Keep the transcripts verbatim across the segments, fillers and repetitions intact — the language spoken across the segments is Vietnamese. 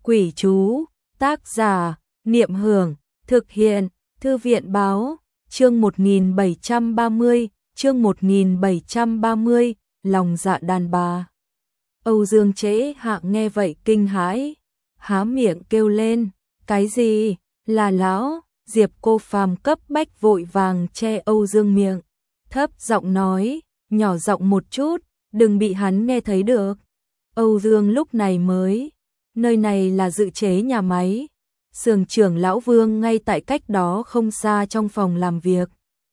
Quỷ chú, tác giả, Niệm Hưởng, thực hiện, Thư viện báo, chương một nghìn bảy trăm ba mươi, chương một nghìn bảy trăm ba mươi, lòng dạ đàn bà. Âu Dương Trễ Hạ nghe vậy kinh hãi, há miệng kêu lên, cái gì, là lão, Diệp Cô Phàm cấp bách vội vàng che Âu Dương miệng, thấp giọng nói, nhỏ giọng một chút, đừng bị hắn nghe thấy được. Âu Dương lúc này mới, nơi này là dự chế nhà máy, xưởng trưởng lão Vương ngay tại cách đó không xa trong phòng làm việc.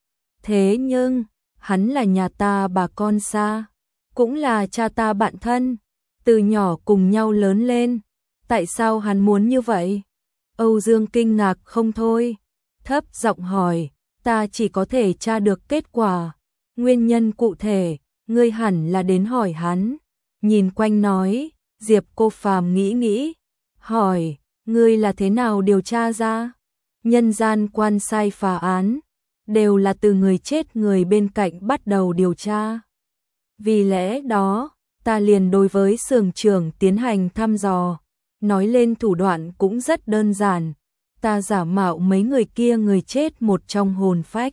Thế nhưng, hắn là nhà ta bà con xa, cũng là cha ta bạn thân, từ nhỏ cùng nhau lớn lên, tại sao hắn muốn như vậy? Âu Dương kinh ngạc không thôi, thấp giọng hỏi, ta chỉ có thể tra được kết quả, nguyên nhân cụ thể, ngươi hẳn là đến hỏi hắn. Nhìn quanh nói, Diệp Cô Phàm nghĩ nghĩ, hỏi, ngươi là thế nào điều tra ra? Nhân gian quan sai phá án, đều là từ người chết người bên cạnh bắt đầu điều tra. Vì lẽ đó, ta liền đối với xưởng trưởng tiến hành thăm dò, nói lên thủ đoạn cũng rất đơn giản, ta giả mạo mấy người kia người chết một trong hồn phách,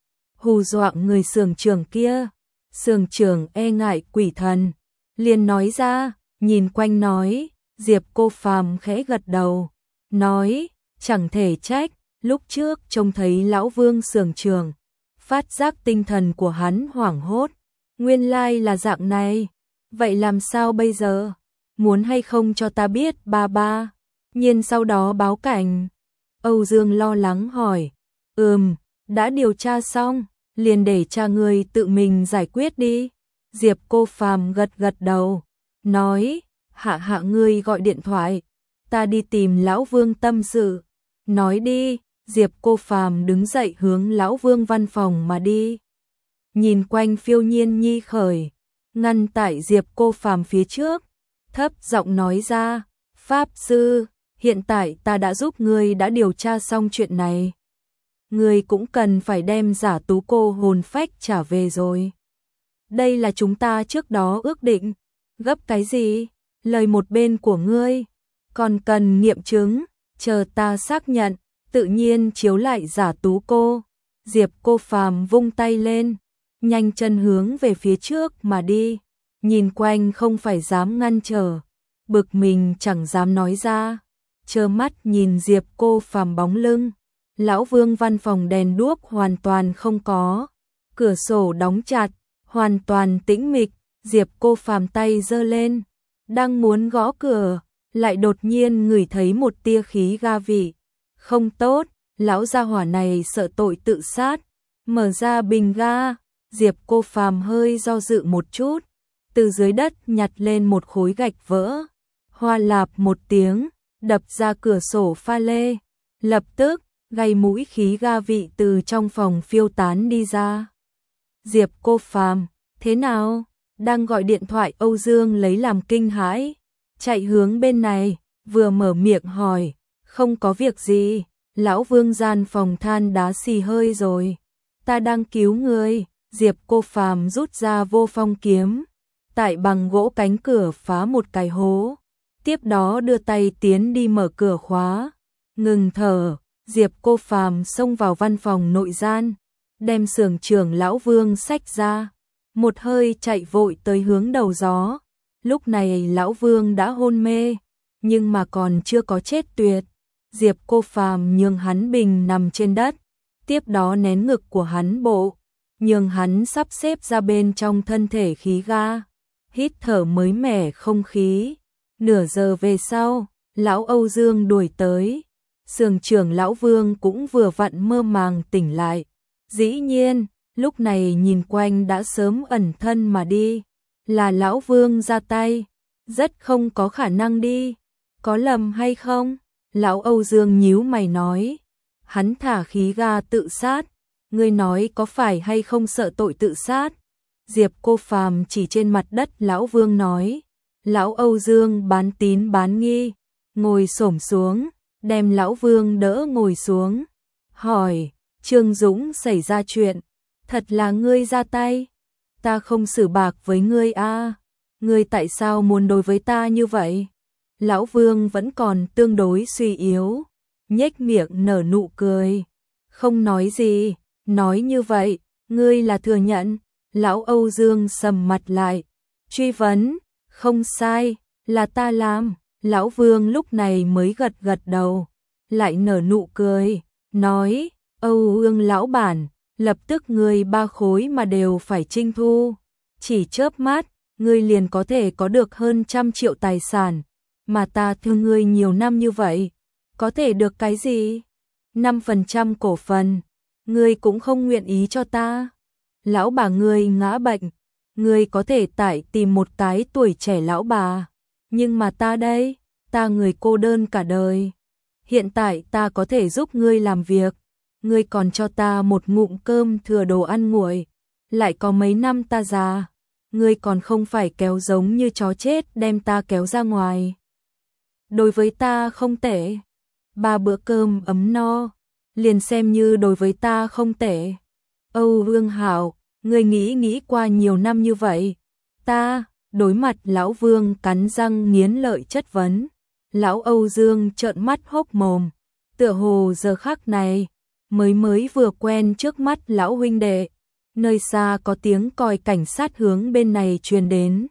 hù dọa người xưởng trưởng kia, xưởng trưởng e ngại quỷ thần, liền nói ra, nhìn quanh nói, Diệp Cô Phàm khẽ gật đầu, nói, chẳng thể trách, lúc trước trông thấy lão Vương xưởng trưởng, phát giác tinh thần của hắn hoảng hốt, nguyên lai là dạng này, vậy làm sao bây giờ, muốn hay không cho ta biết ba ba, nhiên sau đó báo cảnh. Âu Dương lo lắng hỏi, ừm, đã điều tra xong, liền để cha ngươi tự mình giải quyết đi. Diệp Cô Phàm gật gật đầu, nói, hạ hạ ngươi gọi điện thoại, ta đi tìm lão Vương tâm sự. Nói đi, Diệp Cô Phàm đứng dậy hướng lão Vương văn phòng mà đi. Nhìn quanh Phiêu Nhiên Nhi khởi, ngăn tại Diệp Cô Phàm phía trước, thấp giọng nói ra, Pháp sư, hiện tại ta đã giúp ngươi đã điều tra xong chuyện này. Ngươi cũng cần phải đem giả tú cô hồn phách trả về rồi. Đây là chúng ta trước đó ước định, gấp cái gì, lời một bên của ngươi, còn cần nghiệm chứng, chờ ta xác nhận, tự nhiên chiếu lại giả tú cô. Diệp Cô Phàm vung tay lên, nhanh chân hướng về phía trước mà đi, nhìn quanh không phải dám ngăn trở, bực mình chẳng dám nói ra, trơ mắt nhìn Diệp Cô Phàm bóng lưng. Lão Vương văn phòng đèn đuốc hoàn toàn không có, cửa sổ đóng chặt, hoàn toàn tĩnh mịch, Diệp Cô Phàm tay giơ lên, đang muốn gõ cửa, lại đột nhiên ngửi thấy một tia khí ga vị. Không tốt, lão gia hỏa này sợ tội tự sát, mở ra bình ga, Diệp Cô Phàm hơi do dự một chút, từ dưới đất nhặt lên một khối gạch vỡ, hoa lạp một tiếng, đập ra cửa sổ pha lê, lập tức, gây mũi khí ga vị từ trong phòng phiêu tán đi ra. Diệp Cô Phàm, thế nào? Đang gọi điện thoại Âu Dương lấy làm kinh hãi, chạy hướng bên này, vừa mở miệng hỏi, không có việc gì, lão Vương gian phòng than đá xì hơi rồi, ta đang cứu người. Diệp Cô Phàm rút ra vô phong kiếm, tại bằng gỗ cánh cửa phá một cái hố, tiếp đó đưa tay tiến đi mở cửa khóa, ngừng thở. Diệp Cô Phàm xông vào văn phòng nội gian, đem xưởng trưởng lão Vương xách ra, một hơi chạy vội tới hướng đầu gió. Lúc này lão Vương đã hôn mê, nhưng mà còn chưa có chết tuyệt. Diệp Cô Phàm nhường hắn bình nằm trên đất, tiếp đó nén ngực của hắn bộ, nhường hắn sắp xếp ra bên trong thân thể khí ga, hít thở mới mẻ không khí. Nửa giờ về sau, lão Âu Dương đuổi tới. Xưởng trưởng lão Vương cũng vừa vặn mơ màng tỉnh lại. Dĩ nhiên, lúc này nhìn quanh đã sớm ẩn thân mà đi. Là lão Vương ra tay, rất không có khả năng đi. Có lầm hay không? Lão Âu Dương nhíu mày nói. Hắn thả khí ga tự sát. Ngươi nói có phải hay không sợ tội tự sát? Diệp Cô Phàm chỉ trên mặt đất lão Vương nói. Lão Âu Dương bán tín bán nghi, ngồi xổm xuống, đem lão Vương đỡ ngồi xuống, hỏi, Trương Dũng xảy ra chuyện, thật là ngươi ra tay, ta không xử bạc với ngươi a, ngươi tại sao muốn đối với ta như vậy? Lão Vương vẫn còn tương đối suy yếu, nhếch miệng nở nụ cười, không nói gì, nói như vậy, ngươi là thừa nhận. Lão Âu Dương sầm mặt lại, truy vấn, không sai, là ta làm. Lão Vương lúc này mới gật gật đầu, lại nở nụ cười, nói, Âu Dương lão bản, lập tức ngươi ba khối mà đều phải trinh thu, chỉ chớp mắt, ngươi liền có thể có được hơn trăm triệu tài sản, mà ta thương ngươi nhiều năm như vậy, có thể được cái gì? năm phần trăm cổ phần, ngươi cũng không nguyện ý cho ta. Lão bà ngươi ngã bệnh, ngươi có thể tại tìm một cái tuổi trẻ lão bà, nhưng mà ta đây, ta người cô đơn cả đời. Hiện tại ta có thể giúp ngươi làm việc, ngươi còn cho ta một ngụm cơm thừa đồ ăn nguội, lại có mấy năm ta già, ngươi còn không phải kéo giống như chó chết đem ta kéo ra ngoài. Đối với ta không tệ, ba bữa cơm ấm no, liền xem như đối với ta không tệ. Âu Vương Hảo, ngươi nghĩ nghĩ qua nhiều năm như vậy, ta, đối mặt Lão Vương cắn răng nghiến lợi chất vấn. Lão Âu Dương trợn mắt hốc mồm, tựa hồ giờ khắc này, mới mới vừa quen trước mắt lão huynh đệ, nơi xa có tiếng còi cảnh sát hướng bên này truyền đến.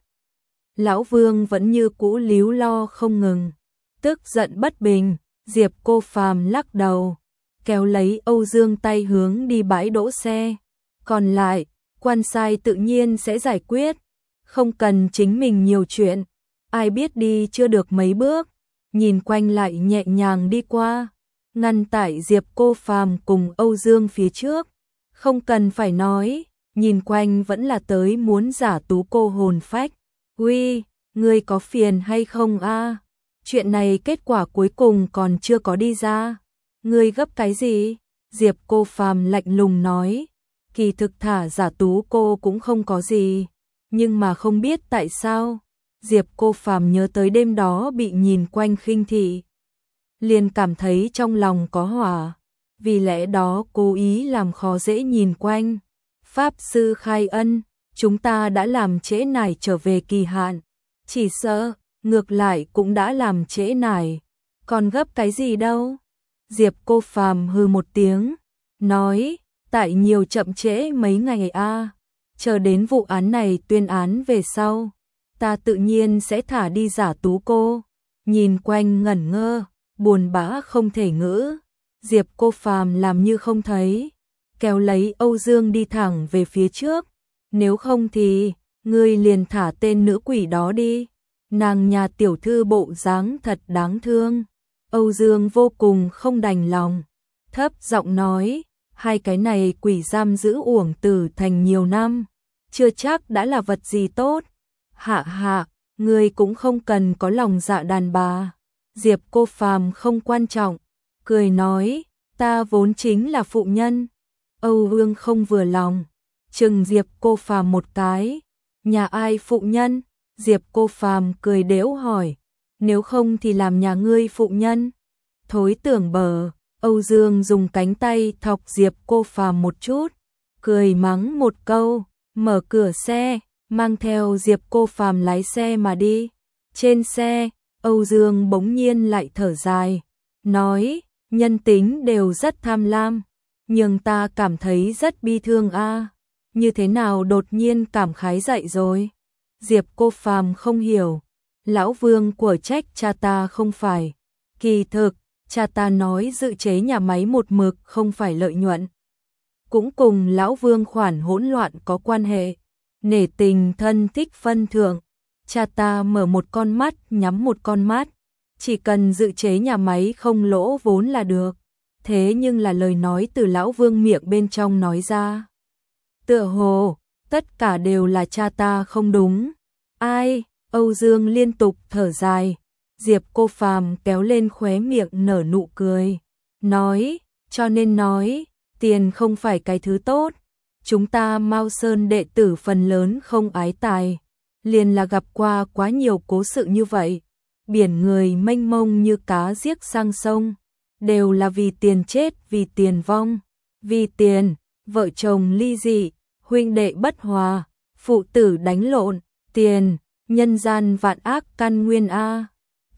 Lão Vương vẫn như cũ líu lo không ngừng, tức giận bất bình, Diệp Cô Phàm lắc đầu, kéo lấy Âu Dương tay hướng đi bãi đỗ xe, còn lại, quan sai tự nhiên sẽ giải quyết, không cần chính mình nhiều chuyện, ai biết đi chưa được mấy bước, nhìn quanh lại nhẹ nhàng đi qua, ngăn tại Diệp Cô Phàm cùng Âu Dương phía trước, không cần phải nói, nhìn quanh vẫn là tới muốn giả tú cô hồn phách. Uy, ngươi có phiền hay không a? Chuyện này kết quả cuối cùng còn chưa có đi ra. Ngươi gấp cái gì? Diệp Cô Phàm lạnh lùng nói, kỳ thực thả giả tú cô cũng không có gì, nhưng mà không biết tại sao, Diệp Cô Phàm nhớ tới đêm đó bị nhìn quanh khinh thị, liền cảm thấy trong lòng có hỏa, vì lẽ đó cố ý làm khó dễ nhìn quanh. Pháp sư khai ân, chúng ta đã làm trễ nải trở về kỳ hạn, chỉ sợ, ngược lại cũng đã làm trễ nải, còn gấp cái gì đâu. Diệp Cô Phàm hừ một tiếng, nói, tại nhiều chậm trễ mấy ngày a, chờ đến vụ án này tuyên án về sau, ta tự nhiên sẽ thả đi giả tú cô. Nhìn quanh ngẩn ngơ, buồn bã không thể ngữ, Diệp Cô Phàm làm như không thấy, kéo lấy Âu Dương đi thẳng về phía trước, nếu không thì, ngươi liền thả tên nữ quỷ đó đi, nàng nhà tiểu thư bộ dáng thật đáng thương. Âu Dương vô cùng không đành lòng, thấp giọng nói, hai cái này quỷ giam giữ uổng tử thành nhiều năm, chưa chắc đã là vật gì tốt. Hạ hạ, ngươi cũng không cần có lòng dạ đàn bà. Diệp Cô Phàm không quan trọng, cười nói, ta vốn chính là phụ nhân. Âu Dương không vừa lòng, chừng Diệp Cô Phàm một cái, nhà ai phụ nhân? Diệp Cô Phàm cười đễu hỏi, nếu không thì làm nhà ngươi phụ nhân. Thối tưởng bờ, Âu Dương dùng cánh tay thọc Diệp Cô Phàm một chút, cười mắng một câu, mở cửa xe, mang theo Diệp Cô Phàm lái xe mà đi. Trên xe, Âu Dương bỗng nhiên lại thở dài, nói, nhân tính đều rất tham lam, nhưng ta cảm thấy rất bi thương a. Như thế nào đột nhiên cảm khái dậy rồi? Diệp Cô Phàm không hiểu, lão Vương của trách cha ta không phải. Kỳ thực, cha ta nói dự chế nhà máy một mực không phải lợi nhuận, cũng cùng lão Vương khoản hỗn loạn có quan hệ. Nể tình thân thích phân thượng, cha ta mở một con mắt nhắm một con mắt, chỉ cần dự chế nhà máy không lỗ vốn là được. Thế nhưng là lời nói từ lão Vương miệng bên trong nói ra, tựa hồ tất cả đều là cha ta không đúng. Ai? Âu Dương liên tục thở dài. Diệp Cô Phàm kéo lên khóe miệng nở nụ cười, nói, cho nên nói, tiền không phải cái thứ tốt. Chúng ta Mao Sơn đệ tử phần lớn không ái tài, liền là gặp qua quá nhiều cố sự như vậy, biển người mênh mông như cá giết sang sông, đều là vì tiền chết, vì tiền vong, vì tiền, vợ chồng ly dị, huynh đệ bất hòa, phụ tử đánh lộn, tiền, nhân gian vạn ác căn nguyên a.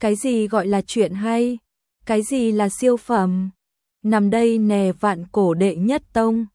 Cái gì gọi là chuyện hay? Cái gì là siêu phẩm? Nằm đây nè vạn cổ đệ nhất tông.